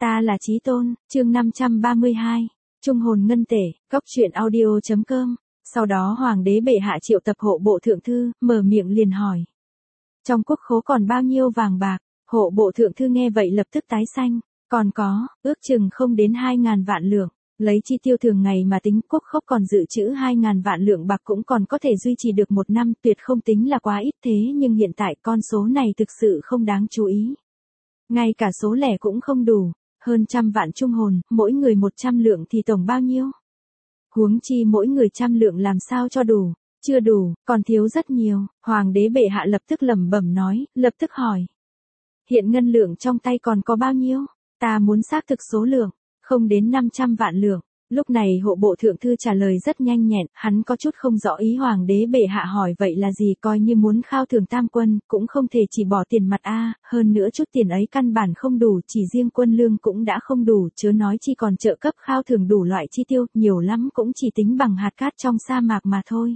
Ta là Chí Tôn, chương 532, Trung hồn ngân tể, góc truyện audio.com. Sau đó hoàng đế bệ hạ triệu tập hộ bộ thượng thư, mở miệng liền hỏi. Trong quốc khố còn bao nhiêu vàng bạc? Hộ bộ thượng thư nghe vậy lập tức tái xanh. Còn có, ước chừng không đến 2.000 vạn lượng. Lấy chi tiêu thường ngày mà tính, quốc khố còn dự trữ 2.000 vạn lượng bạc cũng còn có thể duy trì được một năm, tuyệt không tính là quá ít, thế nhưng hiện tại con số này thực sự không đáng chú ý. Ngay cả số lẻ cũng không đủ, hơn 100 vạn trung hồn, mỗi người 100 lượng thì tổng bao nhiêu? Huống chi mỗi người 100 lượng làm sao cho đủ? Chưa đủ, còn thiếu rất nhiều. Hoàng đế bệ hạ lập tức lẩm bẩm nói, lập tức hỏi. Hiện ngân lượng trong tay còn có bao nhiêu? Ta muốn xác thực số lượng, không đến 500 vạn lượng. Lúc này hộ bộ thượng thư trả lời rất nhanh nhẹn, hắn có chút không rõ ý hoàng đế bệ hạ hỏi vậy là gì, coi như muốn khao thưởng tam quân, cũng không thể chỉ bỏ tiền mặt hơn nữa chút tiền ấy căn bản không đủ, chỉ riêng quân lương cũng đã không đủ, chớ nói chi còn trợ cấp khao thưởng đủ loại chi tiêu, nhiều lắm cũng chỉ tính bằng hạt cát trong sa mạc mà thôi.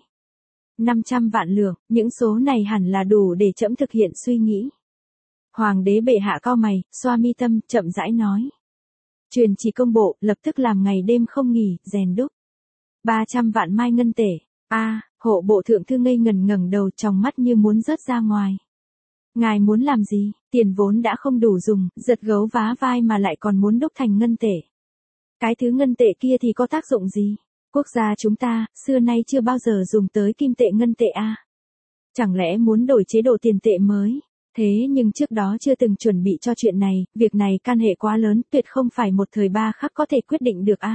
500 vạn lượng, những số này hẳn là đủ để trẫm thực hiện suy nghĩ. Hoàng đế bệ hạ cau mày, xoa mi tâm, chậm rãi nói. Truyền chỉ công bộ, lập tức làm ngày đêm không nghỉ, rèn đúc. 300 vạn mai ngân tể. Hộ bộ thượng thư ngây ngẩn đầu, trong mắt như muốn rớt ra ngoài. Ngài muốn làm gì? Tiền vốn đã không đủ dùng, giật gấu vá vai mà lại còn muốn đúc thành ngân tể. Cái thứ ngân tệ kia thì có tác dụng gì? Quốc gia chúng ta, xưa nay chưa bao giờ dùng tới kim tệ ngân tệ Chẳng lẽ muốn đổi chế độ tiền tệ mới? Thế nhưng trước đó chưa từng chuẩn bị cho chuyện này, việc này can hệ quá lớn, tuyệt không phải một thời ba khắc có thể quyết định được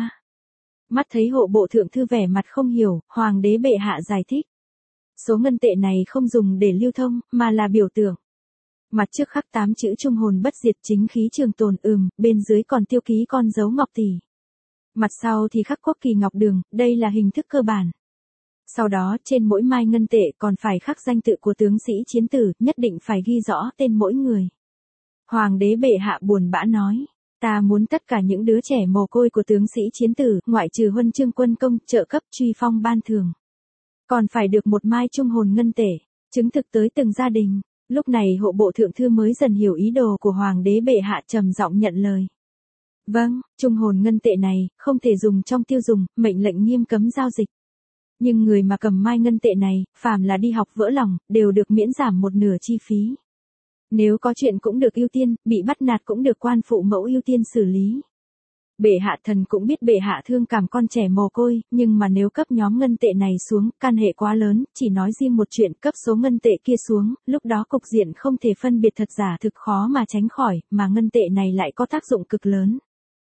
Mắt thấy hộ bộ thượng thư vẻ mặt không hiểu, hoàng đế bệ hạ giải thích. Số ngân tệ này không dùng để lưu thông, mà là biểu tượng. Mặt trước khắc 8 chữ trung hồn bất diệt, chính khí trường tồn, bên dưới còn tiêu ký con dấu ngọc tỷ. Mặt sau thì khắc quốc kỳ ngọc đường, đây là hình thức cơ bản. Sau đó, trên mỗi mai ngân tệ còn phải khắc danh tự của tướng sĩ chiến tử, nhất định phải ghi rõ tên mỗi người. Hoàng đế bệ hạ buồn bã nói, ta muốn tất cả những đứa trẻ mồ côi của tướng sĩ chiến tử, ngoại trừ huân chương quân công, trợ cấp, truy phong ban thưởng. Còn phải được một mai trung hồn ngân tể, chứng thực tới từng gia đình. Lúc này hộ bộ thượng thư mới dần hiểu ý đồ của hoàng đế bệ hạ, trầm giọng nhận lời. Vâng, trung hồn ngân tệ này, không thể dùng trong tiêu dùng, mệnh lệnh nghiêm cấm giao dịch. Nhưng người mà cầm mai ngân tệ này, phàm là đi học vỡ lòng, đều được miễn giảm một nửa chi phí. Nếu có chuyện cũng được ưu tiên, bị bắt nạt cũng được quan phụ mẫu ưu tiên xử lý. Bệ hạ thần cũng biết bệ hạ thương cảm con trẻ mồ côi, nhưng mà nếu cấp nhóm ngân tệ này xuống, can hệ quá lớn, chỉ nói riêng một chuyện, cấp số ngân tệ kia xuống, lúc đó cục diện không thể phân biệt thật giả thực khó mà tránh khỏi, mà ngân tệ này lại có tác dụng cực lớn.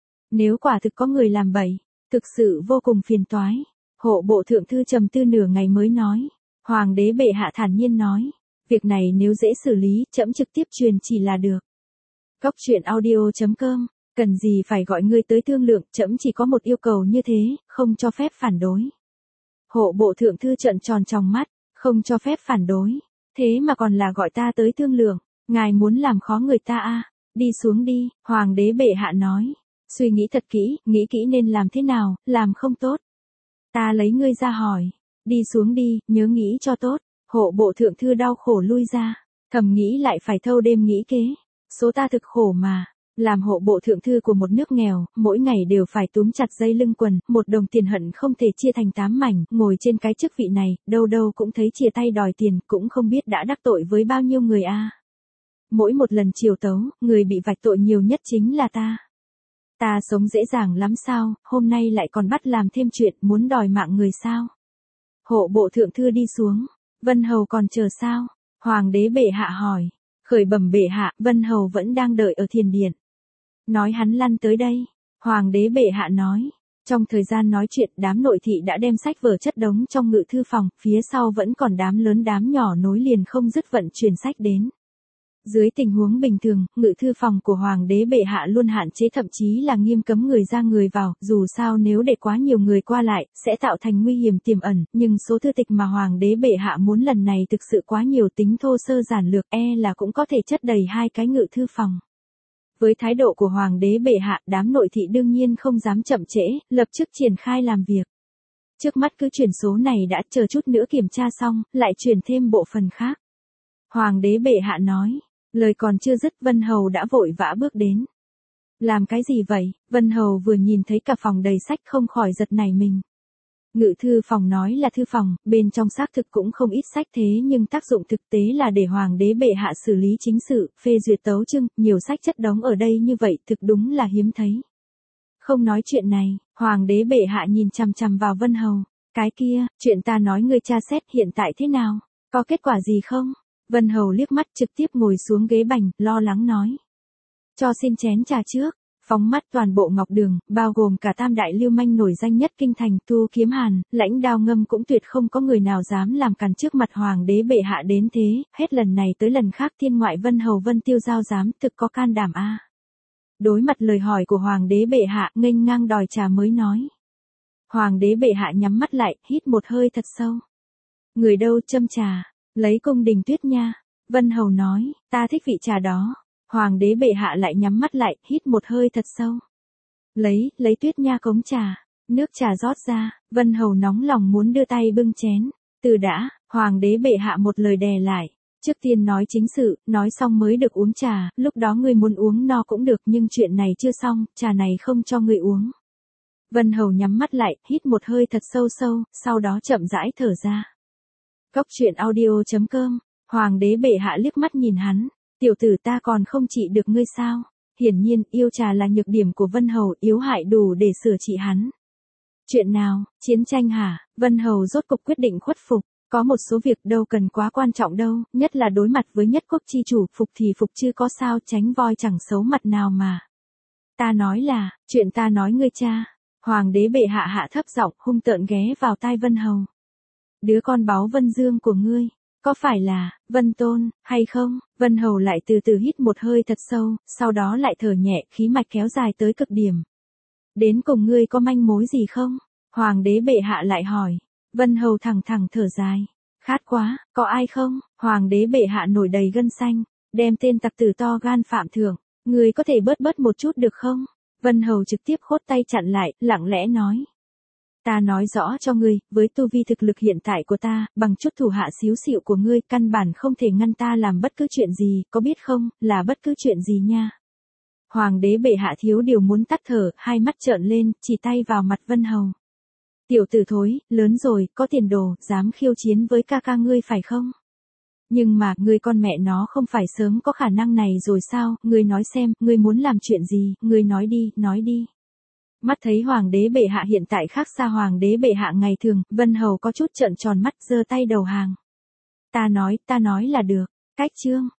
Nếu quả thực có người làm bậy, thực sự vô cùng phiền toái. Hộ bộ thượng thư trầm tư nửa ngày mới nói. Hoàng đế bệ hạ thản nhiên nói. Việc này nếu dễ xử lý, trẫm trực tiếp truyền chỉ là được. Góc truyện audio.com. Cần gì phải gọi ngươi tới thương lượng, trẫm chỉ có một yêu cầu như thế, không cho phép phản đối. Hộ bộ thượng thư trợn tròn trong mắt, không cho phép phản đối. Thế mà còn là gọi ta tới thương lượng, ngài muốn làm khó người ta Đi xuống đi, hoàng đế bệ hạ nói. Suy nghĩ thật kỹ, nghĩ kỹ nên làm thế nào, làm không tốt. Ta lấy ngươi ra hỏi. Đi xuống đi, nhớ nghĩ cho tốt. Hộ bộ thượng thư đau khổ lui ra. Thầm nghĩ lại phải thâu đêm nghĩ kế. Số ta thực khổ mà. Làm hộ bộ thượng thư của một nước nghèo, mỗi ngày đều phải túm chặt dây lưng quần, một đồng tiền hận không thể chia thành 8 mảnh, ngồi trên cái chức vị này, đâu đâu cũng thấy chia tay đòi tiền, cũng không biết đã đắc tội với bao nhiêu người Mỗi một lần triều tấu, người bị vạch tội nhiều nhất chính là ta. Ta sống dễ dàng lắm sao, hôm nay lại còn bắt làm thêm chuyện, muốn đòi mạng người sao? Hộ bộ thượng thư đi xuống, Vân Hầu còn chờ sao? Hoàng đế bệ hạ hỏi, khởi bẩm bệ hạ, Vân Hầu vẫn đang đợi ở thiền điện. Nói hắn lăn tới đây, Hoàng đế bệ hạ nói. Trong thời gian nói chuyện, đám nội thị đã đem sách vở chất đống trong ngự thư phòng, phía sau vẫn còn đám lớn đám nhỏ nối liền không dứt vận chuyển sách đến. Dưới tình huống bình thường, ngự thư phòng của hoàng đế bệ hạ luôn hạn chế, thậm chí là nghiêm cấm người ra người vào, dù sao nếu để quá nhiều người qua lại, sẽ tạo thành nguy hiểm tiềm ẩn, nhưng số thư tịch mà hoàng đế bệ hạ muốn lần này thực sự quá nhiều, tính thô sơ giản lược, là cũng có thể chất đầy 2 cái ngự thư phòng. Với thái độ của hoàng đế bệ hạ, đám nội thị đương nhiên không dám chậm trễ, lập tức triển khai làm việc. Trước mắt cứ chuyển số này đã, chờ chút nữa kiểm tra xong, lại chuyển thêm bộ phận khác. Hoàng đế bệ hạ nói. Lời còn chưa dứt, Vân Hầu đã vội vã bước đến. Làm cái gì vậy? Vân Hầu vừa nhìn thấy cả phòng đầy sách không khỏi giật nảy mình. Ngự thư phòng nói là thư phòng, bên trong xác thực cũng không ít sách thế nhưng tác dụng thực tế là để hoàng đế bệ hạ xử lý chính sự, phê duyệt tấu chương, nhiều sách chất đống ở đây như vậy thực đúng là hiếm thấy. Không nói chuyện này, hoàng đế bệ hạ nhìn chằm chằm vào Vân Hầu. Cái kia, chuyện ta nói ngươi tra xét hiện tại thế nào? Có kết quả gì không? Vân Hầu liếc mắt trực tiếp ngồi xuống ghế bành, lo lắng nói. Cho xin chén trà trước. Phóng mắt toàn bộ Ngọc Đường, bao gồm cả tam đại lưu manh nổi danh nhất kinh thành, Thu Kiếm Hàn, Lãnh Đao Ngâm cũng tuyệt không có người nào dám làm càn trước mặt hoàng đế bệ hạ đến thế, hết lần này tới lần khác thiên ngoại Vân Hầu Vân Tiêu Giao dám thực có can đảm a. Đối mặt lời hỏi của hoàng đế bệ hạ, nghênh ngang đòi trà mới nói. Hoàng đế bệ hạ nhắm mắt lại, hít một hơi thật sâu. Người đâu châm trà, lấy cung đình tuyết nha. Vân Hầu nói, ta thích vị trà đó. Hoàng đế bệ hạ lại nhắm mắt lại, hít một hơi thật sâu. Lấy tuyết nha cống trà, nước trà rót ra, Vân Hầu nóng lòng muốn đưa tay bưng chén. Từ đã, hoàng đế bệ hạ một lời đè lại. Trước tiên nói chính sự, nói xong mới được uống trà, lúc đó ngươi muốn uống no cũng được nhưng chuyện này chưa xong, trà này không cho ngươi uống. Vân Hầu nhắm mắt lại, hít một hơi thật sâu sâu, sau đó chậm rãi thở ra. Cốc truyện audio.com, hoàng đế bệ hạ liếc mắt nhìn hắn. Tiểu tử ta còn không trị được ngươi sao? Hiển nhiên, yêu trà là nhược điểm của Vân Hầu, yếu hại đủ để sửa trị hắn. Chuyện nào, chiến tranh hả? Vân Hầu rốt cục quyết định khuất phục. Có một số việc đâu cần quá quan trọng đâu, nhất là đối mặt với nhất quốc chi chủ, phục thì phục chứ có sao, tránh voi chẳng xấu mặt nào mà. Ta nói là, chuyện ta nói ngươi cha. Hoàng đế bệ hạ hạ thấp giọng, hung tợn ghé vào tai Vân Hầu. Đứa con báu Vân Dương của ngươi, có phải là Vân Tôn hay không? Vân Hầu lại từ từ hít một hơi thật sâu, sau đó lại thở nhẹ, khí mạch kéo dài tới cực điểm. Đến cùng ngươi có manh mối gì không? Hoàng đế bệ hạ lại hỏi. Vân Hầu thẳng thẳng thở dài. Khát quá, có ai không? Hoàng đế bệ hạ nổi đầy gân xanh, đem tên tặc tử to gan phạm thượng. Ngươi có thể bớt một chút được không? Vân Hầu trực tiếp khốt tay chặn lại, lặng lẽ nói. Ta nói rõ cho ngươi, với tu vi thực lực hiện tại của ta, bằng chút thủ hạ xíu xịu của ngươi, căn bản không thể ngăn ta làm bất cứ chuyện gì, có biết không, là bất cứ chuyện gì nha. Hoàng đế bệ hạ thiếu điều muốn tắt thở, hai mắt trợn lên, chỉ tay vào mặt Vân Hầu. Tiểu tử thối, lớn rồi, có tiền đồ, dám khiêu chiến với ca ca ngươi phải không? Nhưng mà, ngươi con mẹ nó không phải sớm có khả năng này rồi sao, ngươi nói xem, ngươi muốn làm chuyện gì, ngươi nói đi. Mắt thấy hoàng đế bệ hạ hiện tại khác xa hoàng đế bệ hạ ngày thường, Vân Hầu có chút trợn tròn mắt giơ tay đầu hàng. Ta nói là được, cách chương.